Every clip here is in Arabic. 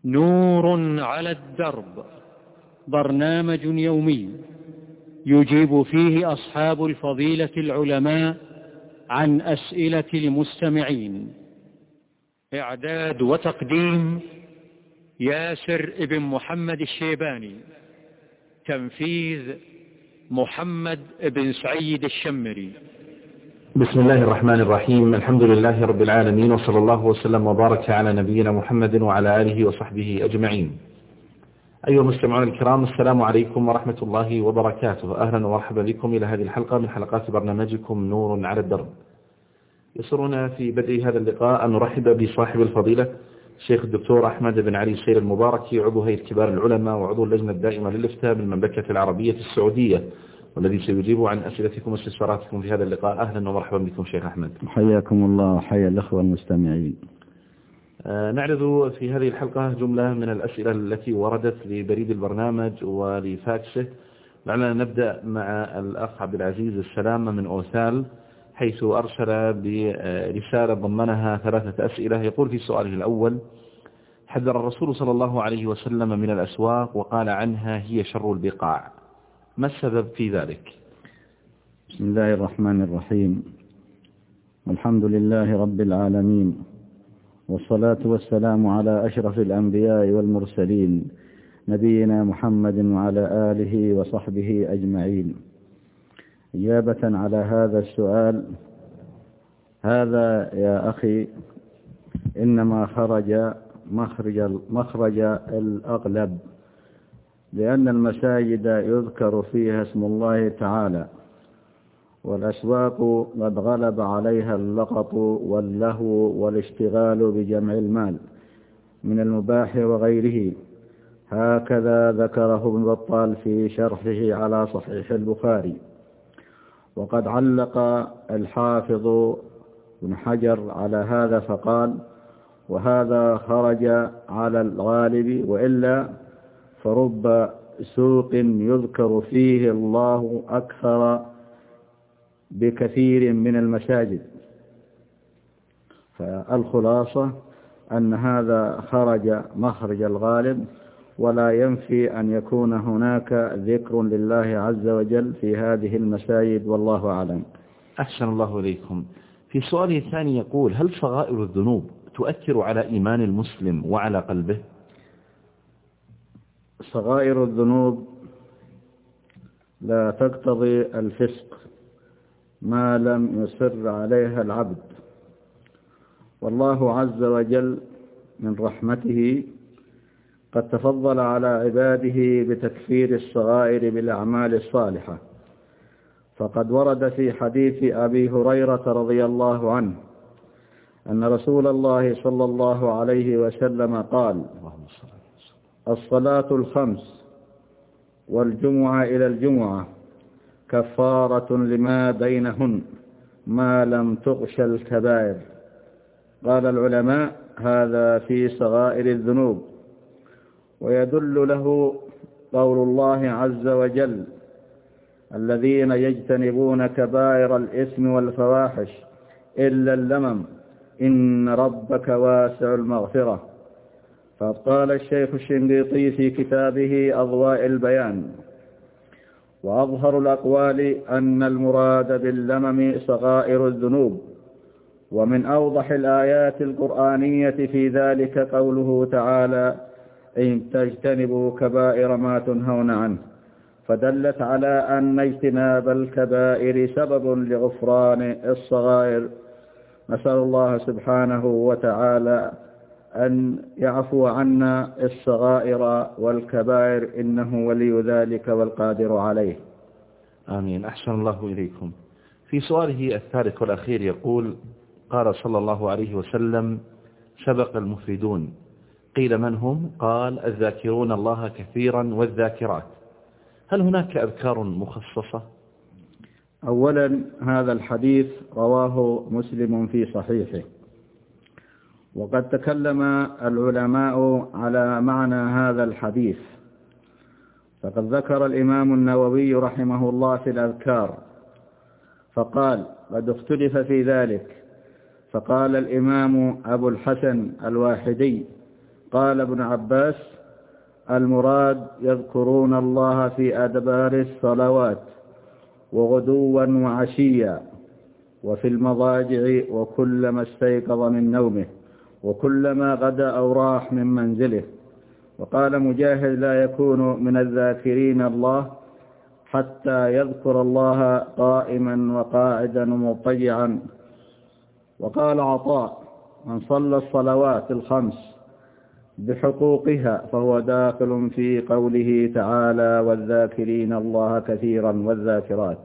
نور على الدرب، برنامج يومي يجيب فيه أصحاب الفضيلة العلماء عن أسئلة المستمعين. إعداد وتقديم ياسر ابن محمد الشيباني. تنفيذ محمد بن سعيد الشمري. بسم الله الرحمن الرحيم. الحمد لله رب العالمين، وصلى الله وسلم وبارك على نبينا محمد وعلى آله وصحبه أجمعين. أيها المستمعون الكرام، السلام عليكم ورحمة الله وبركاته. أهلا ومرحبا بكم إلى هذه الحلقة من حلقات برنامجكم نور على الدرب. يسرنا في بدء هذا اللقاء أن نرحب بصاحب الفضيلة الشيخ الدكتور أحمد بن علي السير المباركي، عضو هيئة كبار العلماء وعضو اللجنة الدائمة للإفتاء بالمملكة العربية السعودية، والذي سيجيب عن أسئلتكم واستفساراتكم في هذا اللقاء. أهلا ومرحبا بكم شيخ أحمد. حياكم الله وحيا الأخوة المستمعين. نعرض في هذه الحلقة جملة من الأسئلة التي وردت لبريد البرنامج ولفاكسه. لعلنا نبدأ مع الأخ عبد العزيز السلامة من أوثال، حيث أرسل برسالة ضمنها 3 أسئلة. يقول في سؤاله الأول: حذر الرسول صلى الله عليه وسلم من الأسواق وقال عنها هي شر البقاع، ما السبب في ذلك؟ بسم الله الرحمن الرحيم، والحمد لله رب العالمين، والصلاة والسلام على أشرف الأنبياء والمرسلين نبينا محمد وعلى آله وصحبه أجمعين. إجابة على هذا السؤال، هذا يا أخي إنما خرج مخرج الأغلب، لأن المساجد يذكر فيها اسم الله تعالى، والأسواق قد غلب عليها اللقط واللهو والاشتغال بجمع المال من المباح وغيره. هكذا ذكره ابن بطال في شرحه على صحيح البخاري. وقد علق الحافظ بن حجر على هذا فقال: وهذا خرج على الغالب، وإلا فرب سوق يذكر فيه الله أكثر بكثير من المساجد. فالخلاصة أن هذا خرج مخرج الغالب، ولا ينفي أن يكون هناك ذكر لله عز وجل في هذه المساجد، والله أعلم. أحسن الله إليكم. في سؤاله الثاني يقول: هل صغائر الذنوب تؤثر على إيمان المسلم وعلى قلبه؟ صغائر الذنوب لا تقتضي الفسق ما لم يصر عليها العبد، والله عز وجل من رحمته قد تفضل على عباده بتكفير الصغائر بالأعمال الصالحة. فقد ورد في حديث أبي هريرة رضي الله عنه أن رسول الله صلى الله عليه وسلم قال: الصلاة الخمس والجمعة إلى الجمعة كفارة لما بينهن ما لم تغش الكبائر. قال العلماء: هذا في صغائر الذنوب. ويدل له قول الله عز وجل: الذين يجتنبون كبائر الإثم والفواحش إلا اللمم إن ربك واسع المغفرة. فقال الشيخ الشنقيطي في كتابه أضواء البيان: وأظهر الأقوال أن المراد باللمم صغائر الذنوب. ومن أوضح الآيات القرآنية في ذلك قوله تعالى: إن تجتنبوا كبائر ما تنهون عنه، فدلت على أن اجتناب الكبائر سبب لغفران الصغائر. نسأل الله سبحانه وتعالى أن يعفو عنا الصغائر والكبائر، إنه ولي ذلك والقادر عليه. آمين. أحسن الله إليكم. في سؤاله الثالث والأخير يقول: قال صلى الله عليه وسلم: سبق المفردون. قيل: من هم؟ قال: الذاكرون الله كثيرا والذاكرات. هل هناك أذكار مخصصة؟ أولا، هذا الحديث رواه مسلم في صحيحه، وقد تكلم العلماء على معنى هذا الحديث. فقد ذكر الإمام النووي رحمه الله في الأذكار فقال: قد اختلف في ذلك. فقال الإمام أبو الحسن الواحدي: قال ابن عباس: المراد يذكرون الله في أدبار الصلوات وغدوا وعشيا وفي المضاجع وكلما استيقظ من نومه وكلما غدا أو راح من منزله. وقال مجاهد: لا يكون من الذاكرين الله حتى يذكر الله قائما وقاعدا ومضطجعا. وقال عطاء: من صلى الصلوات الخمس بحقوقها فهو داخل في قوله تعالى: والذاكرين الله كثيرا والذاكرات.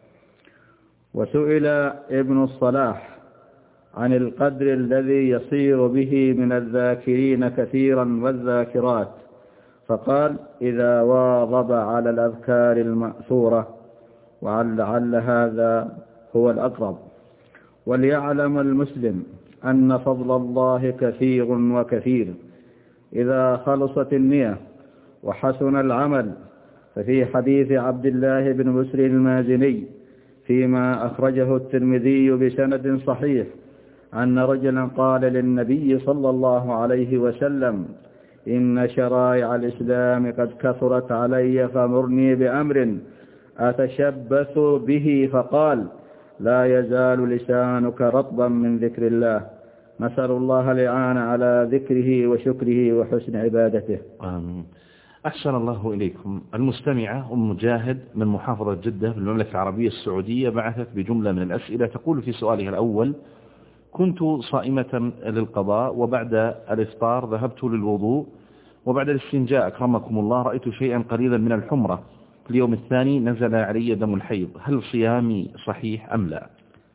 وسئل ابن الصلاح عن القدر الذي يصير به من الذاكرين كثيرا والذاكرات، فقال: إذا واظب على الأذكار المأثورة، ولعل هذا هو الأقرب. وليعلم المسلم أن فضل الله كثير وكثير إذا خلصت النية وحسن العمل. ففي حديث عبد الله بن بسر المازني فيما أخرجه الترمذي بسند صحيح أن رجلا قال للنبي صلى الله عليه وسلم: إن شرائع الإسلام قد كثرت علي فمرني بأمر أتشبث به. فقال: لا يزال لسانك رطبا من ذكر الله. نسأل الله الإعانة على ذكره وشكره وحسن عبادته. آمين. أحسن الله إليكم. المستمعة أم مجاهد من محافظة جدة في المملكة العربية السعودية بعثت بجملة من الأسئلة. تقول في سؤالها الأول: كنت صائمة للقضاء، وبعد الإفطار ذهبت للوضوء، وبعد الاستنجاء أكرمكم الله رأيت شيئا قليلا من الحمرة. في اليوم الثاني نزل علي دم الحيض، هل صيامي صحيح أم لا؟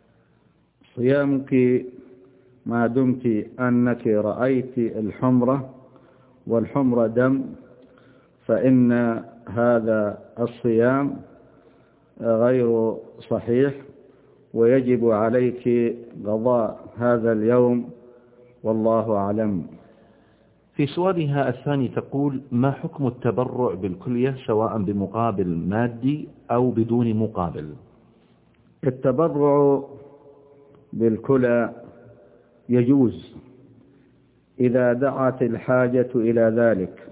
صيامك ما دمت أنك رأيت الحمرة والحمرة دم، فإن هذا الصيام غير صحيح، ويجب عليك قضاء هذا اليوم، والله أعلم. في سؤالها الثاني تقول: ما حكم التبرع بالكلية سواء بمقابل مادي أو بدون مقابل؟ التبرع بالكلى يجوز إذا دعت الحاجة إلى ذلك،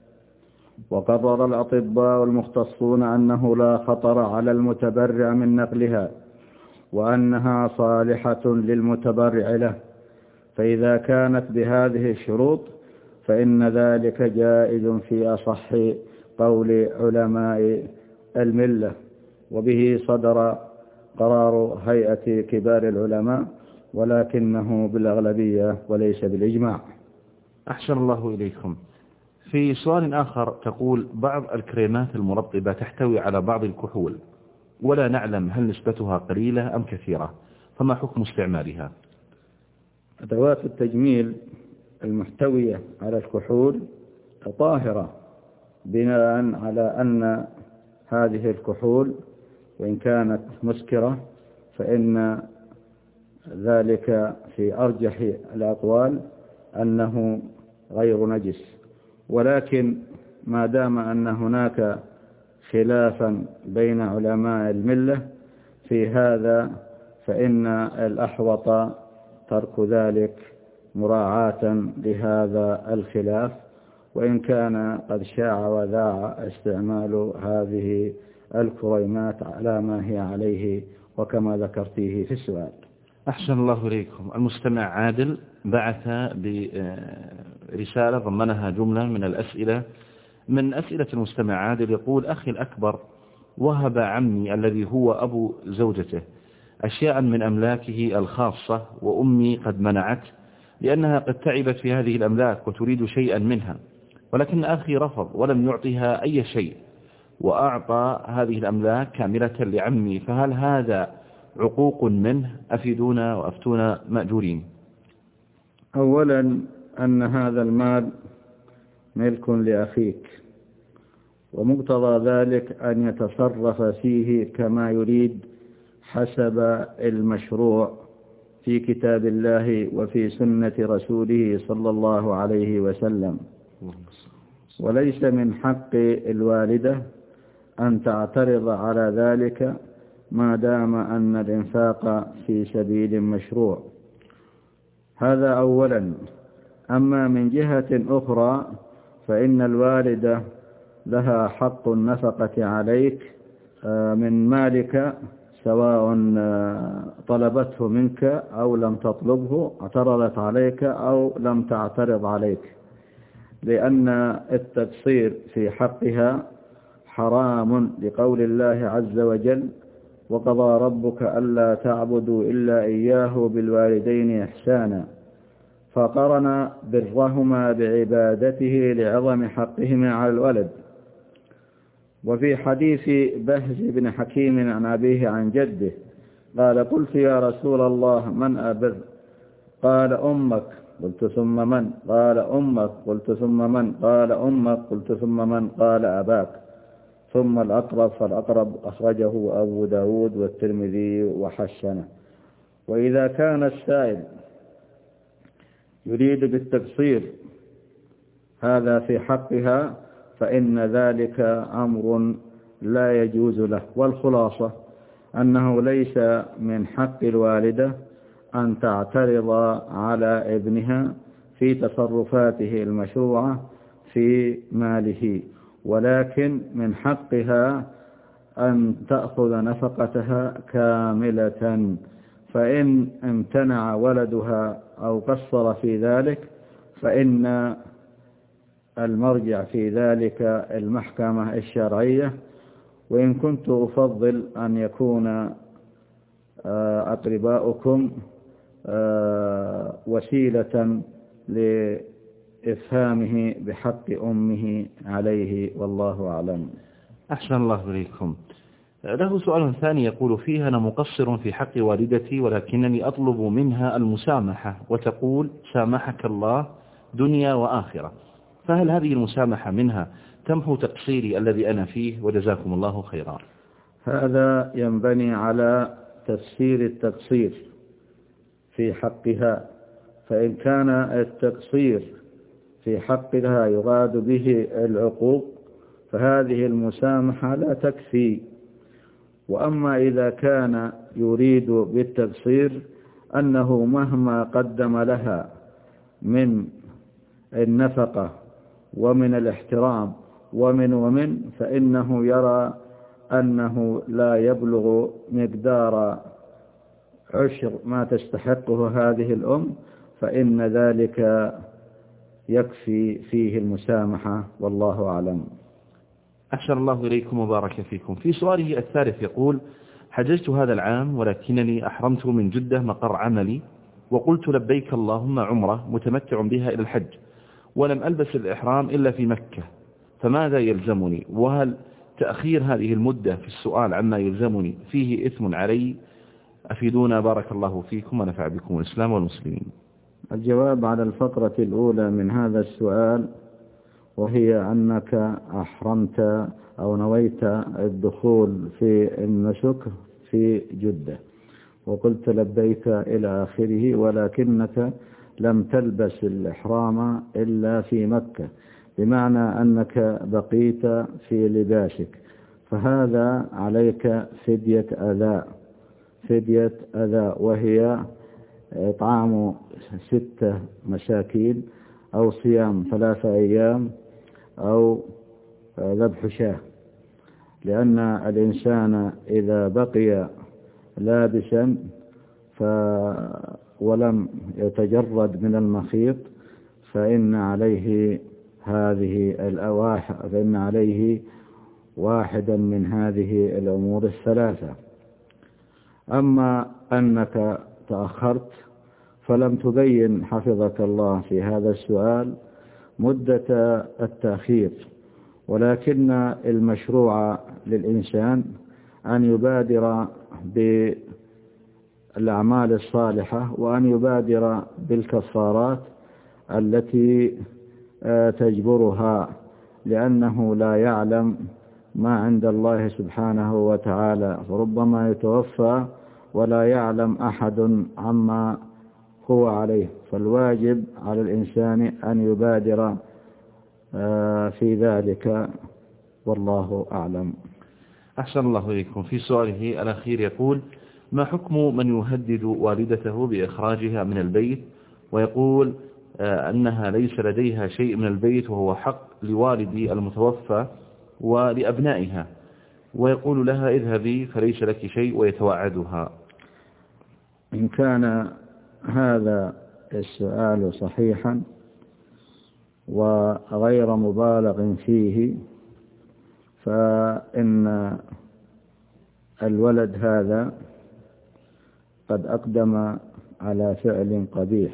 وقرر الأطباء المختصون أنه لا خطر على المتبرع من نقلها، وأنها صالحة للمتبرع له. فإذا كانت بهذه الشروط فإن ذلك جائز في أصح قول علماء الملة، وبه صدر قرار هيئة كبار العلماء، ولكنه بالأغلبية وليس بالإجماع. أحسن الله إليكم. في سؤال آخر تقول: بعض الكريمات المرطبة تحتوي على بعض الكحول، ولا نعلم هل نسبتها قليلة أم كثيرة، فما حكم استعمالها؟ أدوات التجميل المحتوية على الكحول طاهرة، بناء على أن هذه الكحول وإن كانت مسكرة فإن ذلك في أرجح الأقوال أنه غير نجس. ولكن ما دام أن هناك خلافا بين علماء الملة في هذا، فإن الأحوط ترك ذلك مراعاة لهذا الخلاف، وإن كان قد شاع وذاع استعمال هذه الكريمات على ما هي عليه وكما ذكرتيه في السؤال. أحسن الله إليكم. المستمع عادل بعث برسالة ضمنها جملة من الأسئلة. من أسئلة المستمع عادل يقول: أخي الأكبر وهب عمي الذي هو أبو زوجته أشياء من أملاكه الخاصة، وأمي قد منعت لأنها قد تعبت في هذه الأملاك وتريد شيئا منها، ولكن أخي رفض ولم يعطيها أي شيء، وأعطى هذه الأملاك كاملة لعمي، فهل هذا عقوق منه؟ أفيدونا وأفتونا مأجورين. أولا أن هذا المال ملك لأخيك، ومقتضى ذلك أن يتصرف فيه كما يريد حسب المشروع في كتاب الله وفي سنة رسوله صلى الله عليه وسلم. وليس من حق الوالدة أن تعترض على ذلك ما دام أن الإنفاق في سبيل مشروع. هذا أولا. أما من جهة أخرى فإن الوالدة لها حق النفقة عليك من مالك، سواء طلبته منك أو لم تطلبه، اعترضت عليك أو لم تعترض عليك، لأن التقصير في حقها حرام لقول الله عز وجل: وقضى ربك ألا تعبدوا إلا إياه بالوالدين إحسانا، فقرن برهما بعبادته لعظم حقهما على الولد. وفي حديث بهز بن حكيم عن أبيه عن جده قال: قلت يا رسول الله من أبر؟ قال: أمك. قلت: ثم من؟ قال: أمك. قلت: ثم من؟ قال: أمك. قلت: ثم من؟ قال: أباك، ثم الأقرب فالأقرب. أخرجه أبو داود والترمذي وحسنه. وإذا كان السائل يريد بالتقصير هذا في حقها فإن ذلك أمر لا يجوز له. والخلاصة أنه ليس من حق الوالدة أن تعترض على ابنها في تصرفاته المشروعة في ماله، ولكن من حقها أن تأخذ نفقتها كاملة. فإن امتنع ولدها أو قصر في ذلك فإن المرجع في ذلك المحكمة الشرعية. وإن كنت أفضل أن يكون أقرباؤكم وسيلة لإفهامه بحق أمه عليه، والله أعلم. أحسن الله إليكم. له سؤال ثاني يقول فيه: أنا مقصر في حق والدتي ولكنني أطلب منها المسامحة وتقول سامحك الله دنيا وآخرة، فهل هذه المسامحة منها تمحو تقصيري الذي أنا فيه؟ وجزاكم الله خيرا. هذا ينبني على تفسير التقصير في حقها. فإن كان التقصير في حقها يراد به العقوق فهذه المسامحة لا تكفي. وأما إذا كان يريد بالتقصير أنه مهما قدم لها من النفقة ومن الاحترام ومن فإنه يرى أنه لا يبلغ مقدار عشر ما تستحقه هذه الأم، فإن ذلك يكفي فيه المسامحة، والله أعلم. أحسن الله إليكم وبارك فيكم. في سؤاله الثالث يقول: حججت هذا العام ولكنني أحرمت من جدة مقر عملي، وقلت لبيك اللهم عمرة متمتع بها إلى الحج، ولم ألبس الإحرام إلا في مكة، فماذا يلزمني؟ وهل تأخير هذه المدة في السؤال عما يلزمني فيه إثم علي؟ أفيدونا بارك الله فيكم ونفع بكم الإسلام والمسلمين. الجواب على الفقرة الأولى من هذا السؤال، وهي أنك أحرمت أو نويت الدخول في النسك في جدة وقلت لبيك إلى آخره، ولكنك لم تلبس الإحرام إلا في مكة، بمعنى أنك بقيت في لباسك، فهذا عليك فدية أذى، وهي إطعام 6 مساكين أو صيام 3 أيام أو ذبح شاة. لأن الإنسان إذا بقي لابسا ولم يتجرد من المخيط فإن عليه واحدا من هذه الأمور الثلاثة. أما أنك تأخرت فلم تبين حفظك الله في هذا السؤال مدة التأخير، ولكن المشروع للإنسان أن يبادر بالأعمال الصالحة وأن يبادر بالكفارات التي تجبرها، لأنه لا يعلم ما عند الله سبحانه وتعالى، فربما يتوفى ولا يعلم أحد عما هو عليه، فالواجب على الإنسان أن يبادر في ذلك، والله أعلم. أحسن الله إليكم. في سؤاله الأخير يقول: ما حكم من يهدد والدته بإخراجها من البيت ويقول أنها ليس لديها شيء من البيت وهو حق لوالد المتوفى ولأبنائها، ويقول لها اذهبي فليس لك شيء ويتوعدها. إن كان هذا السؤال صحيحا وغير مبالغ فيه، فإن الولد هذا قد أقدم على فعل قبيح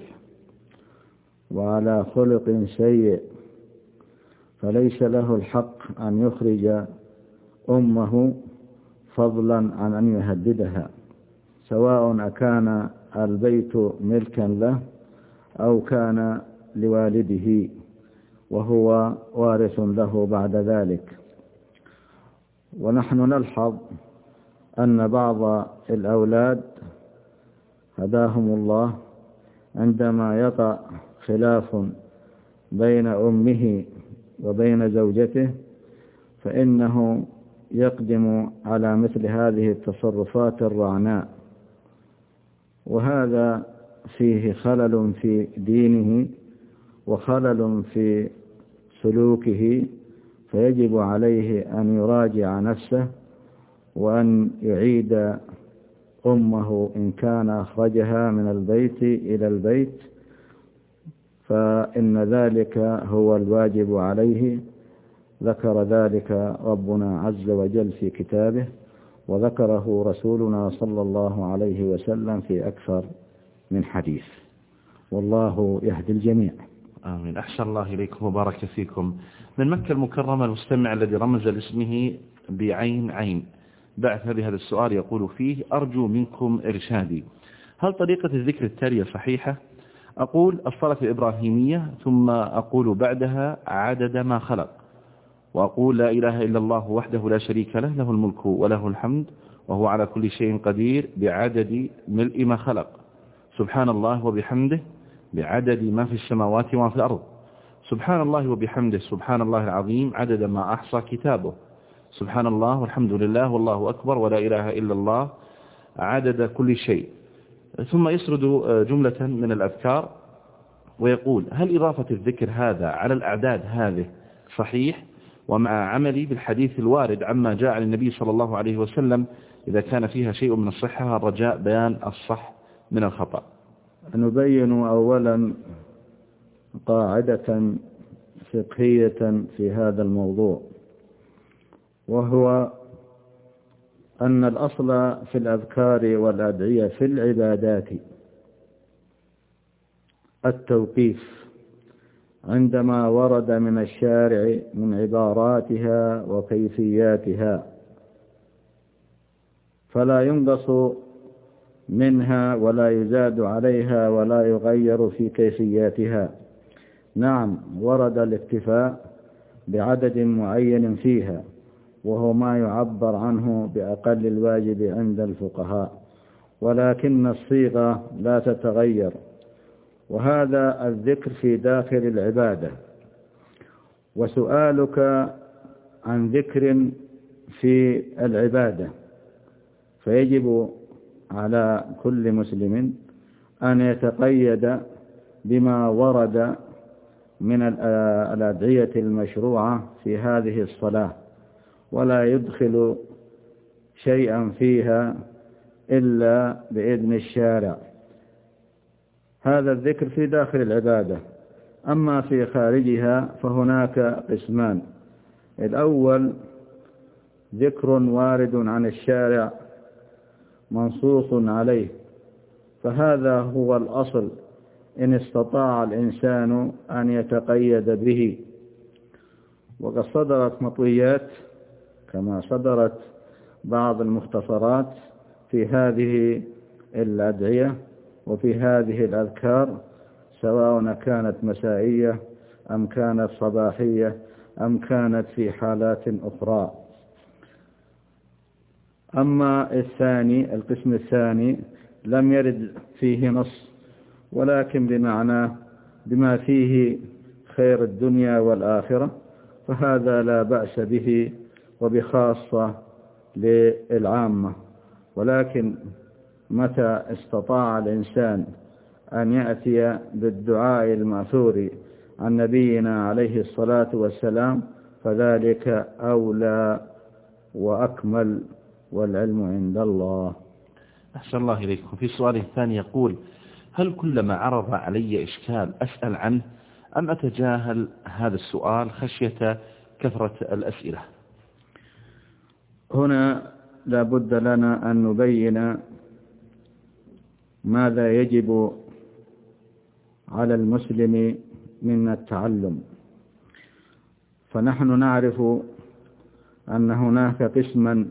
وعلى خلق سيء، فليس له الحق أن يخرج أمه فضلا عن أن يهددها، سواء أكان البيت ملكا له أو كان لوالده وهو وارث له بعد ذلك. ونحن نلحظ أن بعض الأولاد هداهم الله عندما يقع خلاف بين أمه وبين زوجته فإنه يقدم على مثل هذه التصرفات الرعناء، وهذا فيه خلل في دينه وخلل في سلوكه، فيجب عليه أن يراجع نفسه وأن يعيد أمه إن كان أخرجها من البيت إلى البيت، فإن ذلك هو الواجب عليه. ذكر ذلك ربنا عز وجل في كتابه، وذكره رسولنا صلى الله عليه وسلم في أكثر من حديث، والله يهدي الجميع. آمين. أحسن الله إليكم وبارك فيكم. من مكة المكرمة المستمع الذي رمز لاسمه بعين عين بعث بهذا السؤال يقول فيه: أرجو منكم إرشادي، هل طريقة الذكر التالية صحيحة؟ أقول الصلاة الإبراهيمية ثم أقول بعدها عدد ما خلق، وأقول لا إله إلا الله وحده لا شريك له، له الملك وله الحمد وهو على كل شيء قدير بعدد ملء ما خلق، سبحان الله وبحمده بعدد ما في السماوات وما في الأرض، سبحان الله وبحمده سبحان الله العظيم عدد ما أحصى كتابه، سبحان الله والحمد لله والله أكبر ولا إله إلا الله عدد كل شيء. ثم يسرد جملة من الأذكار ويقول: هل إضافة الذكر هذا على الأعداد هذه صحيح؟ ومع عملي بالحديث الوارد عما جاء عن النبي صلى الله عليه وسلم إذا كان فيها شيء من الصحة الرجاء بيان الصح من الخطأ. نبين أولا قاعدة فقهية في هذا الموضوع، وهو أن الأصل في الأذكار والأدعية في العبادات التوقيف عندما ورد من الشارع من عباراتها وكيفياتها، فلا ينقص منها ولا يزاد عليها ولا يغير في كيفياتها. نعم، ورد الاكتفاء بعدد معين فيها، وهو ما يعبر عنه بأقل الواجب عند الفقهاء، ولكن الصيغة لا تتغير، وهذا الذكر في داخل العبادة. وسؤالك عن ذكر في العبادة، فيجب على كل مسلم أن يتقيد بما ورد من الأدعية المشروعة في هذه الصلاة، ولا يدخل شيئا فيها إلا بإذن الشارع. هذا الذكر في داخل العبادة. أما في خارجها فهناك قسمان: الأول ذكر وارد عن الشارع منصوص عليه، فهذا هو الأصل إن استطاع الإنسان أن يتقيد به. وقد صدرت مطويات كما صدرت بعض المختصرات في هذه الأدعية وفي هذه الأذكار، سواء كانت مسائية أم كانت صباحية أم كانت في حالات أخرى. أما الثاني، القسم الثاني، لم يرد فيه نص، ولكن بما فيه خير الدنيا والآخرة، فهذا لا بأس به وبخاصة للعامة. ولكن متى استطاع الإنسان أن يأتي بالدعاء المأثور عن نبينا عليه الصلاة والسلام فذلك أولى وأكمل، والعلم عند الله. أحسن الله إليكم. في سؤال الثاني يقول: هل كلما عرض علي إشكال أسأل عنه أم أتجاهل هذا السؤال خشية كثرة الأسئلة؟ هنا لا بد لنا أن نبين ماذا يجب على المسلم من التعلم. فنحن نعرف أن هناك قسما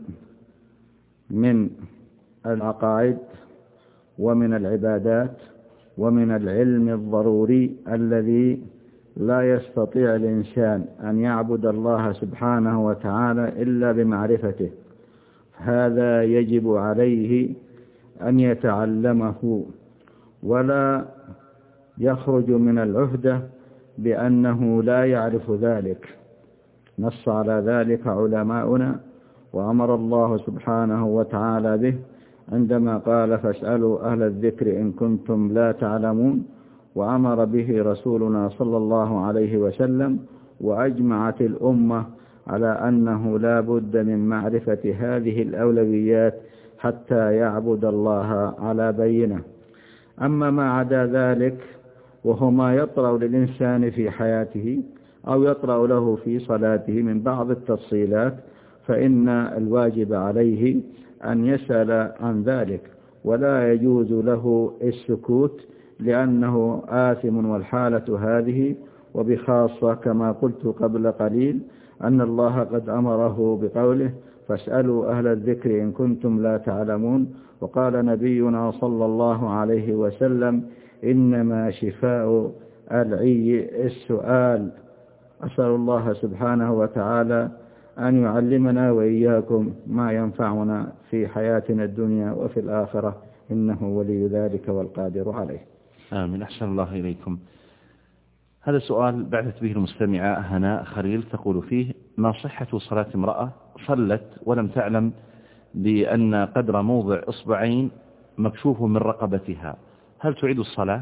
من العقائد ومن العبادات ومن العلم الضروري الذي لا يستطيع الإنسان أن يعبد الله سبحانه وتعالى إلا بمعرفته، هذا يجب عليه أن يتعلمه ولا يخرج من العهدة بأنه لا يعرف ذلك. نص على ذلك علماؤنا، وأمر الله سبحانه وتعالى به عندما قال: فاسألوا أهل الذكر إن كنتم لا تعلمون، وأمر به رسولنا صلى الله عليه وسلم، وأجمعت الأمة على أنه لا بد من معرفة هذه الأولويات حتى يعبد الله على بينه. أما ما عدا ذلك وهو ما يطرأ للإنسان في حياته أو يطرأ له في صلاته من بعض التفصيلات، فإن الواجب عليه أن يسأل عن ذلك، ولا يجوز له السكوت لأنه آثم. والحالة هذه وبخاصة كما قلت قبل قليل أن الله قد أمره بقوله: فاسألوا أهل الذكر إن كنتم لا تعلمون. وقال نبينا صلى الله عليه وسلم: إنما شفاء العي السؤال. أسأل الله سبحانه وتعالى أن يعلمنا وإياكم ما ينفعنا في حياتنا الدنيا وفي الآخرة، إنه ولي ذلك والقادر عليه. آمين. أحسن الله إليكم. هذا سؤال بعثت به المستمعة هناء خليل، تقول فيه: ما صحة صلاة امرأة صلت ولم تعلم بأن قدر موضع إصبعين مكشوف من رقبتها، هل تعيد الصلاة؟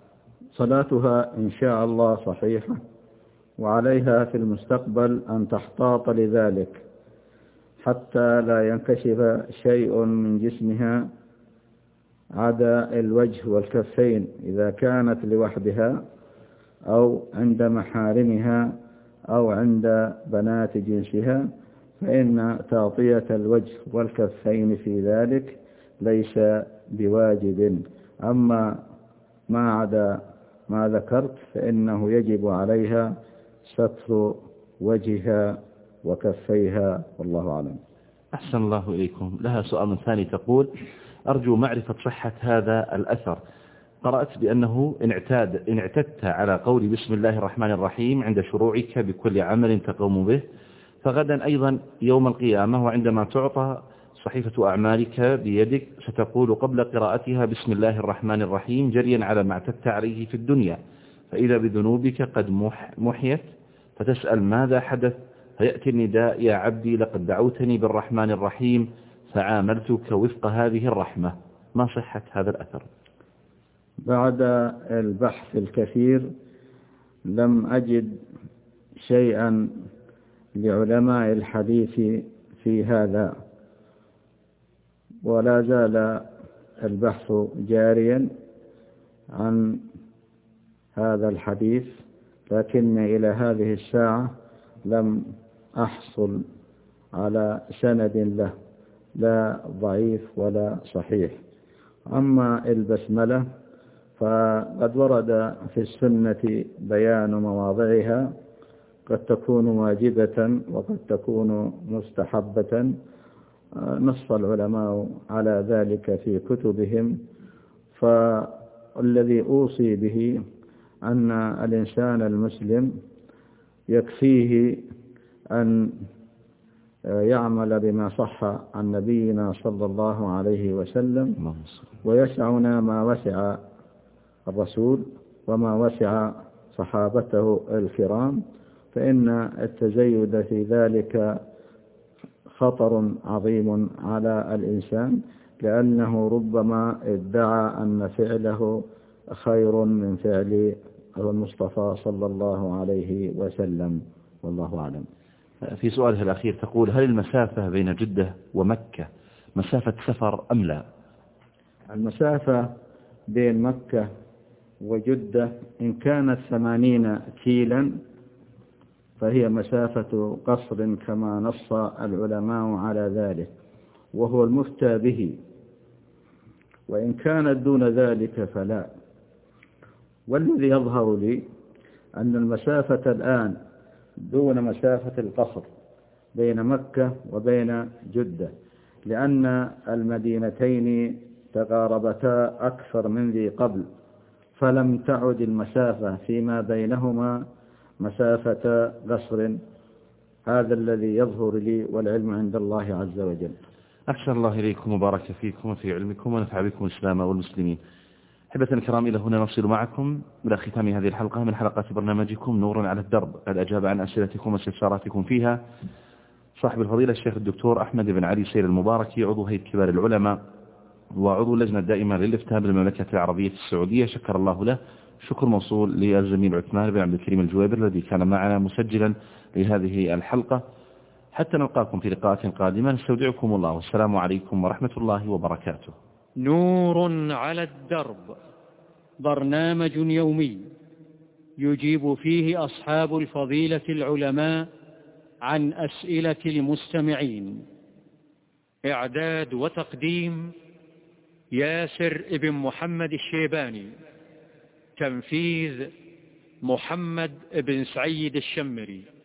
صلاتها إن شاء الله صحيحة، وعليها في المستقبل أن تحتاط لذلك حتى لا ينكشف شيء من جسمها عدا الوجه والكفين إذا كانت لوحدها أو عند محارمها أو عند بنات جنسها، فإن تغطية الوجه والكفين في ذلك ليس بواجب. أما ما عدا ما ذكرت فإنه يجب عليها ستر وجهها وكفيها، والله أعلم. أحسن الله إليكم. لها سؤال ثاني، تقول: أرجو معرفة صحة هذا الأثر. قرأت بأنه إن اعتدت على قول بسم الله الرحمن الرحيم عند شروعك بكل عمل تقوم به، فغدا أيضا يوم القيامة وعندما تعطى صحيفة أعمالك بيدك ستقول قبل قراءتها بسم الله الرحمن الرحيم جريا على ما اعتدت عليه في الدنيا، فإذا بذنوبك قد محيت، فتسأل ماذا حدث، فيأتي النداء: يا عبدي لقد دعوتني بالرحمن الرحيم فعاملتك وفق هذه الرحمة. ما صحة هذا الأثر؟ بعد البحث الكثير لم أجد شيئا لعلماء الحديث في هذا، ولا زال البحث جاريا عن هذا الحديث، لكن إلى هذه الساعة لم أحصل على سند له، لا ضعيف ولا صحيح. أما البسملة فقد ورد في السنة بيان مواضعها، قد تكون واجبة وقد تكون مستحبة، نص العلماء على ذلك في كتبهم. فالذي أوصي به أن الإنسان المسلم يكفيه أن يعمل بما صح عن نبينا صلى الله عليه وسلم، ويسعنا ما وسع الرسول وما وسع صحابته الكرام، فإن التزيد في ذلك خطر عظيم على الإنسان، لأنه ربما ادعى أن فعله خير من فعل المصطفى صلى الله عليه وسلم، والله أعلم. في سؤالها الأخير تقول: هل المسافة بين جدة ومكة مسافة سفر أم لا؟ المسافة بين مكة وجدة إن كانت 80 كيلا فهي مسافة قصر كما نص العلماء على ذلك، وهو المفتى به، وإن كانت دون ذلك فلا. والذي يظهر لي أن المسافة الآن دون مسافة القصر بين مكة وبين جدة، لأن المدينتين تقاربتا أكثر من ذي قبل، فلم تعد المسافة فيما بينهما مسافة قصر. هذا الذي يظهر لي، والعلم عند الله عز وجل. أحسن الله إليكم وبارك فيكم وفي علمكم ونفع بكم الإسلام والمسلمين. أحبة الكرام، إلى هنا نصل معكم إلى ختام هذه الحلقة من حلقات برنامجكم نور على الدرب. قد أجاب عن أسئلتكم واستفساراتكم فيها صاحب الفضيلة الشيخ الدكتور أحمد بن علي سير المباركي، عضو هيئة كبار العلماء وعضو اللجنة الدائمة للإفتاء بالمملكة العربية السعودية، شكر الله له. شكر موصول للزميل عثمان بن عبد الكريم الجويبر الذي كان معنا مسجلا لهذه الحلقة. حتى نلقاكم في لقاءات قادمة، نستودعكم الله، والسلام عليكم ورحمة الله وبركاته. نور على الدرب، برنامج يومي يجيب فيه أصحاب الفضيلة العلماء عن أسئلة المستمعين. إعداد وتقديم ياسر ابن محمد الشيباني. تنفيذ محمد بن سعيد الشمري.